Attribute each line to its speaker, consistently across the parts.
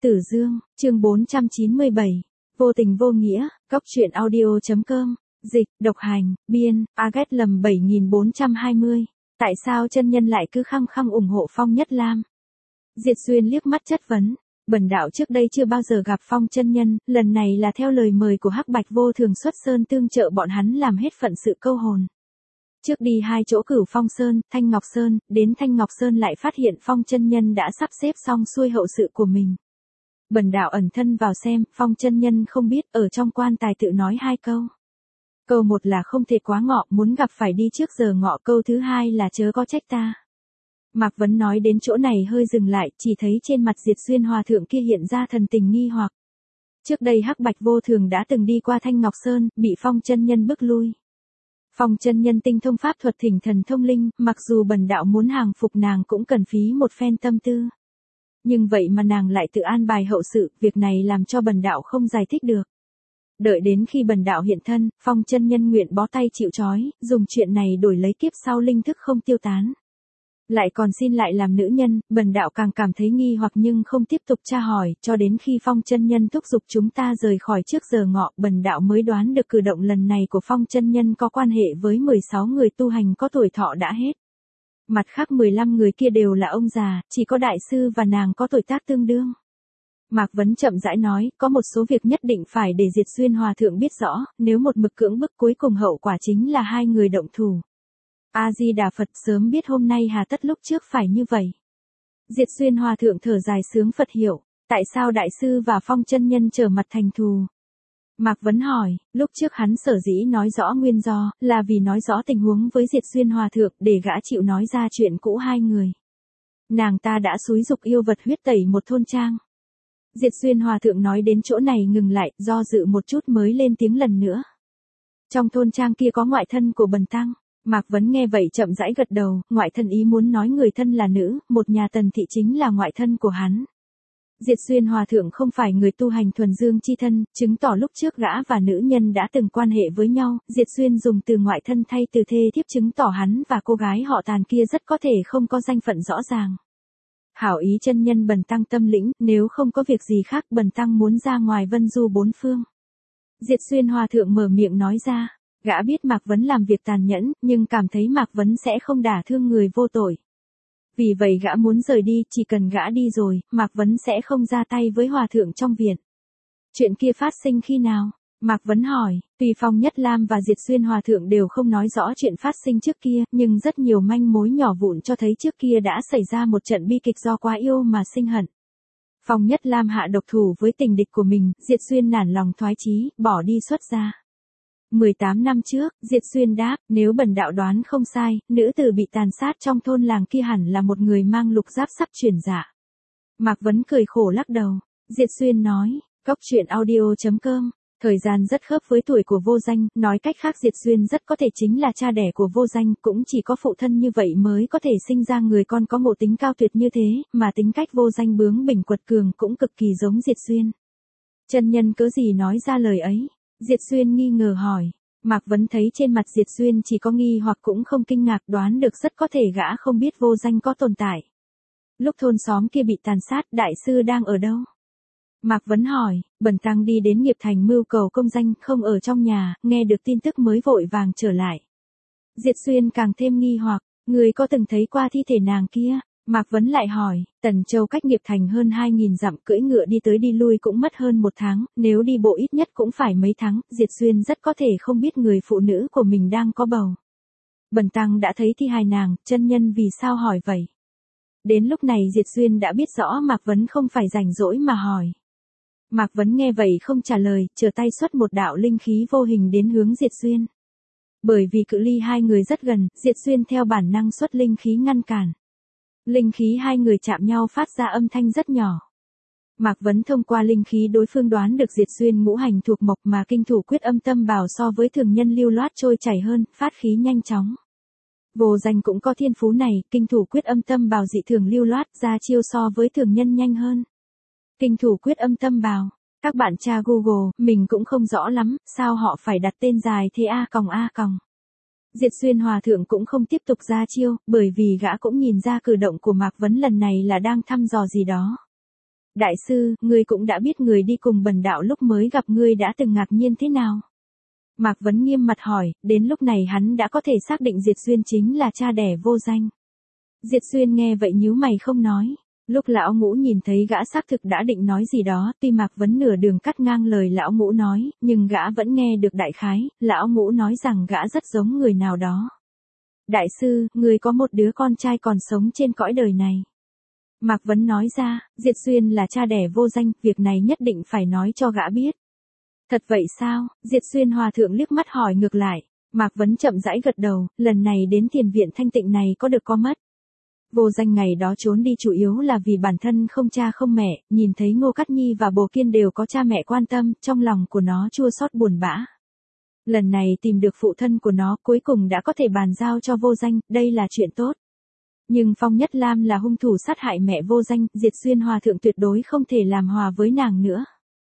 Speaker 1: Tử Dương, chương 497. Vô tình vô nghĩa, Cóc truyện audio.com, dịch, độc hành, biên, Agat lầm 7420. Tại sao chân nhân lại cứ khăng khăng ủng hộ Phong Nhất Lam? Diệt Xuyên liếc mắt chất vấn. Bần đạo trước đây chưa bao giờ gặp Phong chân nhân, lần này là theo lời mời của Hắc Bạch Vô Thường xuất sơn tương trợ bọn hắn làm hết phận sự câu hồn. Trước đi hai chỗ Cửu Phong Sơn, Thanh Ngọc Sơn, đến Thanh Ngọc Sơn lại phát hiện Phong chân nhân đã sắp xếp xong xuôi hậu sự của mình. Bần đạo ẩn thân vào xem, Phong chân nhân không biết, ở trong quan tài tự nói hai câu. Câu một là không thể quá ngọ, muốn gặp phải đi trước giờ ngọ, câu thứ hai là chớ có trách ta. Mạc Vấn nói đến chỗ này hơi dừng lại, chỉ thấy trên mặt Diệt Xuyên hòa thượng kia hiện ra thần tình nghi hoặc. Trước đây Hắc Bạch Vô Thường đã từng đi qua Thanh Ngọc Sơn, bị Phong chân nhân bức lui. Phong chân nhân tinh thông pháp thuật thỉnh thần thông linh, mặc dù bần đạo muốn hàng phục nàng cũng cần phí một phen tâm tư. Nhưng vậy mà nàng lại tự an bài hậu sự, việc này làm cho bần đạo không giải thích được. Đợi đến khi bần đạo hiện thân, Phong chân nhân nguyện bó tay chịu trói, dùng chuyện này đổi lấy kiếp sau linh thức không tiêu tán. Lại còn xin lại làm nữ nhân, bần đạo càng cảm thấy nghi hoặc nhưng không tiếp tục tra hỏi, cho đến khi Phong chân nhân thúc giục chúng ta rời khỏi trước giờ ngọ, bần đạo mới đoán được cử động lần này của Phong chân nhân có quan hệ với 16 người tu hành có tuổi thọ đã hết. Mặt khác 15 người kia đều là ông già, chỉ có đại sư và nàng có tuổi tác tương đương. Mạc Vấn chậm rãi nói, có một số việc nhất định phải để Diệt Xuyên hòa thượng biết rõ, nếu một mực cưỡng bức cuối cùng hậu quả chính là hai người động thủ. A-di-đà Phật, sớm biết hôm nay hà tất lúc trước phải như vậy. Diệt Xuyên hòa thượng thở dài sướng Phật hiểu, tại sao đại sư và Phong chân nhân trở mặt thành thù? Mạc Vấn hỏi, lúc trước hắn sở dĩ nói rõ nguyên do, là vì nói rõ tình huống với Diệt Xuyên hòa thượng để gã chịu nói ra chuyện cũ hai người. Nàng ta đã xúi dục yêu vật huyết tẩy một thôn trang. Diệt Xuyên hòa thượng nói đến chỗ này ngừng lại, do dự một chút mới lên tiếng lần nữa. Trong thôn trang kia có ngoại thân của bần tăng. Mạc Vấn nghe vậy chậm rãi gật đầu, ngoại thân ý muốn nói người thân là nữ, một nhà Tần thị chính là ngoại thân của hắn. Diệt Xuyên hòa thượng không phải người tu hành thuần dương chi thân, chứng tỏ lúc trước gã và nữ nhân đã từng quan hệ với nhau, Diệt Xuyên dùng từ ngoại thân thay từ thê thiếp chứng tỏ hắn và cô gái họ Tàn kia rất có thể không có danh phận rõ ràng. Hảo ý chân nhân bần tăng tâm lĩnh, nếu không có việc gì khác bần tăng muốn ra ngoài vân du bốn phương. Diệt Xuyên hòa thượng mở miệng nói ra. Gã biết Mạc Vấn làm việc tàn nhẫn, nhưng cảm thấy Mạc Vấn sẽ không đả thương người vô tội. Vì vậy gã muốn rời đi, chỉ cần gã đi rồi, Mạc Vấn sẽ không ra tay với hòa thượng trong viện. Chuyện kia phát sinh khi nào? Mạc Vấn hỏi, tuy Phong Nhất Lam và Diệt Xuyên hòa thượng đều không nói rõ chuyện phát sinh trước kia, nhưng rất nhiều manh mối nhỏ vụn cho thấy trước kia đã xảy ra một trận bi kịch do quá yêu mà sinh hận. Phong Nhất Lam hạ độc thủ với tình địch của mình, Diệt Xuyên nản lòng thoái chí, bỏ đi xuất gia. 18 năm trước, Diệt Xuyên đáp, nếu bần đạo đoán không sai, nữ tử bị tàn sát trong thôn làng kia hẳn là một người mang lục giáp sắp chuyển dạ. Mạc Vấn cười khổ lắc đầu. Diệt Xuyên nói, Cóc truyện audio.com, thời gian rất khớp với tuổi của Vô Danh, nói cách khác Diệt Xuyên rất có thể chính là cha đẻ của Vô Danh, cũng chỉ có phụ thân như vậy mới có thể sinh ra người con có ngộ tính cao tuyệt như thế, mà tính cách Vô Danh bướng bỉnh quật cường cũng cực kỳ giống Diệt Xuyên. Chân nhân cớ gì nói ra lời ấy? Diệt Xuyên nghi ngờ hỏi. Mạc Vấn thấy trên mặt Diệt Xuyên chỉ có nghi hoặc cũng không kinh ngạc, đoán được rất có thể gã không biết Vô Danh có tồn tại. Lúc thôn xóm kia bị tàn sát, đại sư đang ở đâu? Mạc Vấn hỏi, bần tăng đi đến Nghiệp Thành mưu cầu công danh, không ở trong nhà, nghe được tin tức mới vội vàng trở lại. Diệt Xuyên càng thêm nghi hoặc, người có từng thấy qua thi thể nàng kia? Mạc Vấn lại hỏi, Tần Châu cách Nghiệp Thành hơn 2.000 dặm, cưỡi ngựa đi tới đi lui cũng mất hơn một tháng, nếu đi bộ ít nhất cũng phải mấy tháng, Diệt Xuyên rất có thể không biết người phụ nữ của mình đang có bầu. Bần tăng đã thấy thi hài nàng, chân nhân vì sao hỏi vậy? Đến lúc này Diệt Xuyên đã biết rõ Mạc Vấn không phải rảnh rỗi mà hỏi. Mạc Vấn nghe vậy không trả lời, trở tay xuất một đạo linh khí vô hình đến hướng Diệt Xuyên. Bởi vì cự ly hai người rất gần, Diệt Xuyên theo bản năng xuất linh khí ngăn cản. Linh khí hai người chạm nhau phát ra âm thanh rất nhỏ. Mạc Vấn thông qua linh khí đối phương đoán được Diệt Xuyên ngũ hành thuộc mộc mà kinh thủ quyết âm tâm bào so với thường nhân lưu loát trôi chảy hơn, phát khí nhanh chóng. Vô Danh cũng có thiên phú này, kinh thủ quyết âm tâm bào dị thường lưu loát, ra chiêu so với thường nhân nhanh hơn. Kinh thủ quyết âm tâm bào, các bạn tra Google, mình cũng không rõ lắm, sao họ phải đặt tên dài thế A còng. Diệt Xuyên hòa thượng cũng không tiếp tục ra chiêu, bởi vì gã cũng nhìn ra cử động của Mạc Vấn lần này là đang thăm dò gì đó. Đại sư, ngươi cũng đã biết người đi cùng Bần đạo lúc mới gặp ngươi đã từng ngạc nhiên thế nào? Mạc Vấn nghiêm mặt hỏi, đến lúc này hắn đã có thể xác định Diệt Xuyên chính là cha đẻ Vô Danh. Diệt Xuyên nghe vậy nhíu mày không nói. Lúc lão ngũ nhìn thấy gã xác thực đã định nói gì đó, tuy Mạc Vấn nửa đường cắt ngang lời lão ngũ nói, nhưng gã vẫn nghe được đại khái, lão ngũ nói rằng gã rất giống người nào đó. Đại sư, người có một đứa con trai còn sống trên cõi đời này. Mạc Vấn nói ra, Diệt Xuyên là cha đẻ Vô Danh, việc này nhất định phải nói cho gã biết. Thật vậy sao? Diệt Xuyên hòa thượng liếc mắt hỏi ngược lại. Mạc Vấn chậm rãi gật đầu, lần này đến thiền viện thanh tịnh này có được có mất. Vô Danh ngày đó trốn đi chủ yếu là vì bản thân không cha không mẹ, nhìn thấy Ngô Cát Nhi và Bồ Kiên đều có cha mẹ quan tâm, trong lòng của nó chua xót buồn bã. Lần này tìm được phụ thân của nó, cuối cùng đã có thể bàn giao cho Vô Danh, đây là chuyện tốt. Nhưng Phong Nhất Lam là hung thủ sát hại mẹ Vô Danh, Diệt Xuyên hòa thượng tuyệt đối không thể làm hòa với nàng nữa.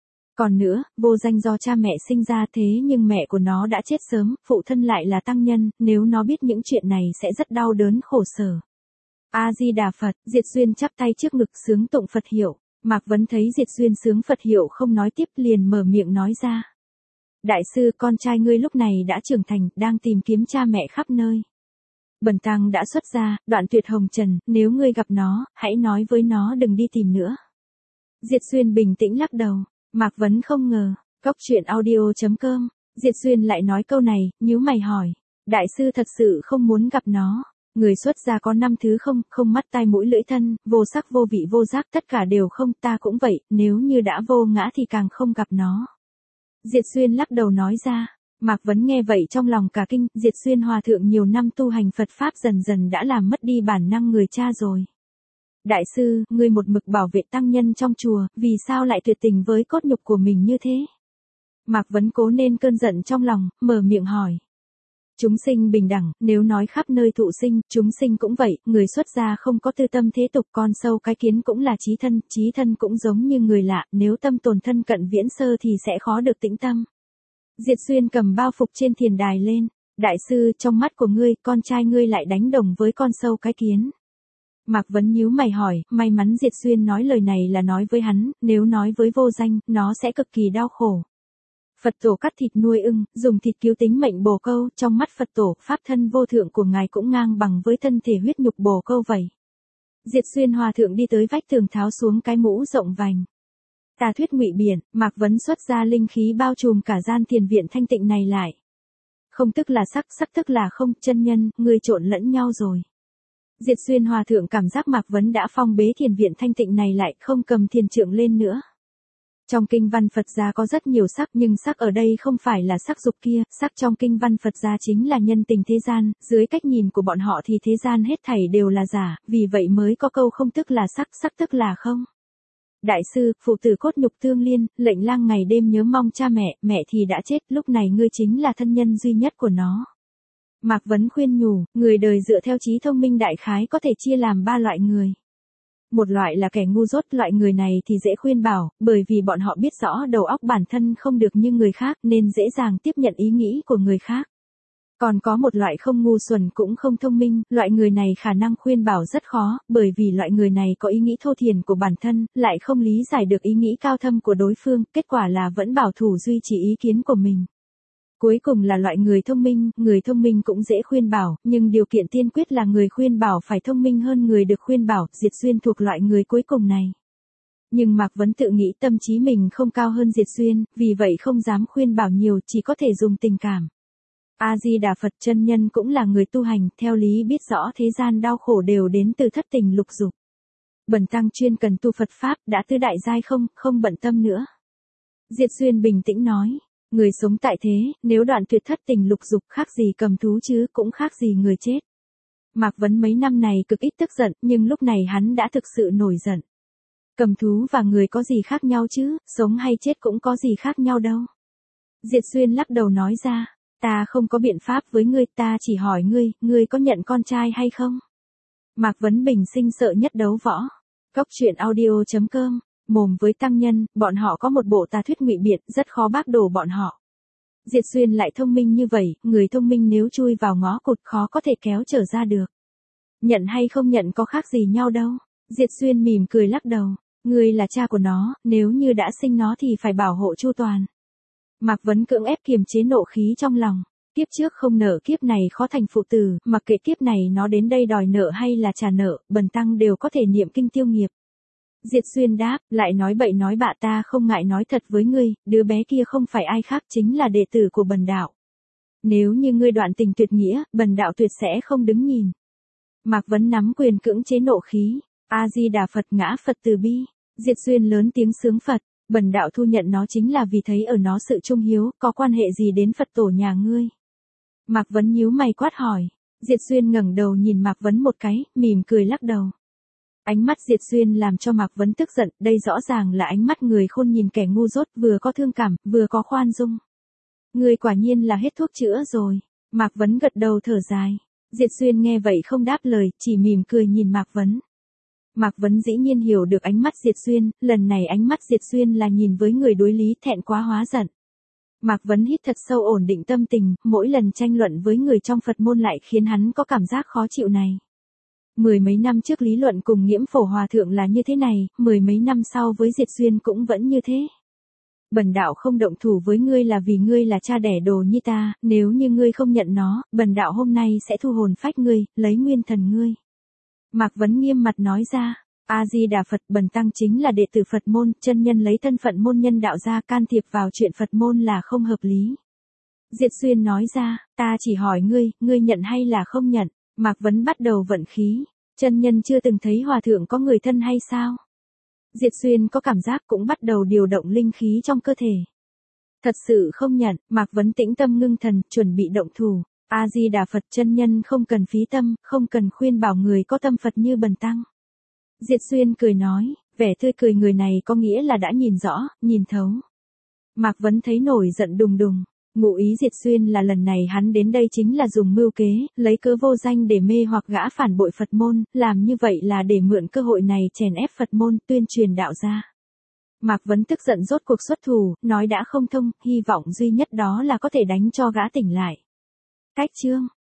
Speaker 1: Còn nữa, Vô Danh do cha mẹ sinh ra thế nhưng mẹ của nó đã chết sớm, phụ thân lại là tăng nhân, nếu nó biết những chuyện này sẽ rất đau đớn khổ sở. A-di-đà Phật, Diệt Xuyên chắp tay trước ngực sướng tụng Phật hiệu. Mạc Vấn thấy Diệt Xuyên sướng Phật hiệu không nói tiếp liền mở miệng nói ra. Đại sư, con trai ngươi lúc này đã trưởng thành, đang tìm kiếm cha mẹ khắp nơi. Bần tăng đã xuất gia, đoạn tuyệt hồng trần, nếu ngươi gặp nó, hãy nói với nó đừng đi tìm nữa. Diệt Xuyên bình tĩnh lắc đầu. Mạc Vấn không ngờ, coctruyện.audio.com, Diệt Xuyên lại nói câu này, nhíu mày hỏi. Đại sư thật sự không muốn gặp nó. Người xuất gia có 5 thứ không, không mắt tai mũi lưỡi thân, vô sắc vô vị vô giác, tất cả đều không, ta cũng vậy, nếu như đã vô ngã thì càng không gặp nó. Diệt Xuyên lắc đầu nói ra. Mạc Vấn nghe vậy trong lòng cả kinh, Diệt Xuyên hòa thượng nhiều năm tu hành Phật Pháp dần dần đã làm mất đi bản năng người cha rồi. Đại sư, ngươi một mực bảo vệ tăng nhân trong chùa, vì sao lại tuyệt tình với cốt nhục của mình như thế? Mạc Vấn cố nên cơn giận trong lòng, mở miệng hỏi. Chúng sinh bình đẳng, nếu nói khắp nơi thụ sinh, chúng sinh cũng vậy, người xuất gia không có tư tâm thế tục, con sâu cái kiến cũng là trí thân cũng giống như người lạ, nếu tâm tồn thân cận viễn sơ thì sẽ khó được tĩnh tâm. Diệt Xuyên cầm bao phục trên thiền đài lên. Đại sư, trong mắt của ngươi, con trai ngươi lại đánh đồng với con sâu cái kiến. Mạc Vấn nhíu mày hỏi, may mắn Diệt Xuyên nói lời này là nói với hắn, nếu nói với Vô Danh, nó sẽ cực kỳ đau khổ. Phật tổ cắt thịt nuôi ưng, dùng thịt cứu tính mệnh bồ câu, trong mắt Phật tổ, pháp thân vô thượng của ngài cũng ngang bằng với thân thể huyết nhục bồ câu vậy. Diệt Xuyên hòa thượng đi tới vách tường tháo xuống cái mũ rộng vành. Tà thuyết ngụy biện, Mạc Vấn xuất ra linh khí bao trùm cả gian thiền viện thanh tịnh này lại. Không tức là sắc, sắc tức là không, chân nhân, người trộn lẫn nhau rồi. Diệt Xuyên hòa thượng cảm giác Mạc Vấn đã phong bế thiền viện thanh tịnh này lại, không cầm thiền trượng lên nữa. Trong kinh văn Phật gia có rất nhiều sắc nhưng sắc ở đây không phải là sắc dục kia, sắc trong kinh văn Phật gia chính là nhân tình thế gian, dưới cách nhìn của bọn họ thì thế gian hết thảy đều là giả, vì vậy mới có câu không tức là sắc, sắc tức là không. Đại sư, phụ tử cốt nhục tương liên, lệnh lang ngày đêm nhớ mong cha mẹ, mẹ thì đã chết, lúc này ngươi chính là thân nhân duy nhất của nó. Mạc Vấn khuyên nhủ, người đời dựa theo trí thông minh đại khái có thể chia làm 3 loại người. Một loại là kẻ ngu dốt, loại người này thì dễ khuyên bảo, bởi vì bọn họ biết rõ đầu óc bản thân không được như người khác nên dễ dàng tiếp nhận ý nghĩ của người khác. Còn có một loại không ngu xuẩn cũng không thông minh, loại người này khả năng khuyên bảo rất khó, bởi vì loại người này có ý nghĩ thô thiển của bản thân, lại không lý giải được ý nghĩ cao thâm của đối phương, kết quả là vẫn bảo thủ duy trì ý kiến của mình. Cuối cùng là loại người thông minh cũng dễ khuyên bảo, nhưng điều kiện tiên quyết là người khuyên bảo phải thông minh hơn người được khuyên bảo, Diệt Xuyên thuộc loại người cuối cùng này. Nhưng Mạc Vấn tự nghĩ tâm trí mình không cao hơn Diệt Xuyên, vì vậy không dám khuyên bảo nhiều, chỉ có thể dùng tình cảm. A-di-đà Phật, chân nhân cũng là người tu hành, theo lý biết rõ thế gian đau khổ đều đến từ thất tình lục dục. Bần tăng chuyên cần tu Phật Pháp, đã tứ đại giai không bận tâm nữa. Diệt Xuyên bình tĩnh nói. Người sống tại thế, nếu đoạn tuyệt thất tình lục dục khác gì cầm thú chứ cũng khác gì người chết. Mạc Vấn mấy năm này cực ít tức giận, nhưng lúc này hắn đã thực sự nổi giận. Cầm thú và người có gì khác nhau chứ, sống hay chết cũng có gì khác nhau đâu. Diệt Xuyên lắc đầu nói ra, ta không có biện pháp với ngươi, ta chỉ hỏi ngươi có nhận con trai hay không? Mạc Vấn bình sinh sợ nhất đấu võ. Coctruyện.audio.com, mồm với tăng nhân, bọn họ có một bộ tà thuyết ngụy biện, rất khó bác đổ bọn họ. Diệt Xuyên lại thông minh như vậy, người thông minh nếu chui vào ngõ cụt khó có thể kéo trở ra được. Nhận hay không nhận có khác gì nhau đâu. Diệt Xuyên mỉm cười lắc đầu. Ngươi là cha của nó, nếu như đã sinh nó thì phải bảo hộ chu toàn. Mạc Vấn cưỡng ép kiềm chế nộ khí trong lòng. Kiếp trước không nợ kiếp này khó thành phụ tử, mặc kệ kiếp này nó đến đây đòi nợ hay là trả nợ, bần tăng đều có thể niệm kinh tiêu nghiệp. Diệt Xuyên đáp, lại nói bậy nói bạ, ta không ngại nói thật với ngươi, đứa bé kia không phải ai khác chính là đệ tử của bần đạo. Nếu như ngươi đoạn tình tuyệt nghĩa, bần đạo tuyệt sẽ không đứng nhìn. Mạc Vấn nắm quyền cưỡng chế nộ khí. A-di-đà Phật, ngã Phật từ bi. Diệt Xuyên lớn tiếng sướng Phật. Bần đạo thu nhận nó chính là vì thấy ở nó sự trung hiếu, có quan hệ gì đến Phật tổ nhà ngươi? Mạc Vấn nhíu mày quát hỏi. Diệt Xuyên ngẩng đầu nhìn Mạc Vấn một cái, mỉm cười lắc đầu. Ánh mắt Diệt Xuyên làm cho Mạc Vấn tức giận, đây rõ ràng là ánh mắt người khôn nhìn kẻ ngu dốt, vừa có thương cảm, vừa có khoan dung. Ngươi quả nhiên là hết thuốc chữa rồi. Mạc Vấn gật đầu thở dài. Diệt Xuyên nghe vậy không đáp lời, chỉ mỉm cười nhìn Mạc Vấn. Mạc Vấn dĩ nhiên hiểu được ánh mắt Diệt Xuyên, lần này ánh mắt Diệt Xuyên là nhìn với người đối lý, thẹn quá hóa giận. Mạc Vấn hít thật sâu ổn định tâm tình, mỗi lần tranh luận với người trong Phật môn lại khiến hắn có cảm giác khó chịu này. Mười mấy năm trước lý luận cùng Nghiễm Phổ Hòa Thượng là như thế này, mười mấy năm sau với Diệt Xuyên cũng vẫn như thế. Bần đạo không động thủ với ngươi là vì ngươi là cha đẻ đồ như ta, nếu như ngươi không nhận nó, bần đạo hôm nay sẽ thu hồn phách ngươi, lấy nguyên thần ngươi. Mạc Vấn nghiêm mặt nói ra, A-di-đà Phật, bần tăng chính là đệ tử Phật môn, chân nhân lấy thân phận môn nhân đạo gia can thiệp vào chuyện Phật môn là không hợp lý. Diệt Xuyên nói ra, ta chỉ hỏi ngươi nhận hay là không nhận? Mạc Vấn bắt đầu vận khí, chân nhân chưa từng thấy hòa thượng có người thân hay sao? Diệt Xuyên có cảm giác cũng bắt đầu điều động linh khí trong cơ thể. Thật sự không nhận, Mạc Vấn tĩnh tâm ngưng thần, chuẩn bị động thủ. A-di-đà Phật, chân nhân không cần phí tâm, không cần khuyên bảo người có tâm Phật như bần tăng. Diệt Xuyên cười nói, vẻ tươi cười người này có nghĩa là đã nhìn rõ, nhìn thấu. Mạc Vấn thấy nổi giận đùng đùng. Ngụ ý Diệt Xuyên là lần này hắn đến đây chính là dùng mưu kế, lấy cớ vô danh để mê hoặc gã phản bội Phật môn, làm như vậy là để mượn cơ hội này chèn ép Phật môn, tuyên truyền đạo gia. Mạc Vấn tức giận rốt cuộc xuất thủ, nói đã không thông, hy vọng duy nhất đó là có thể đánh cho gã tỉnh lại. Cách chương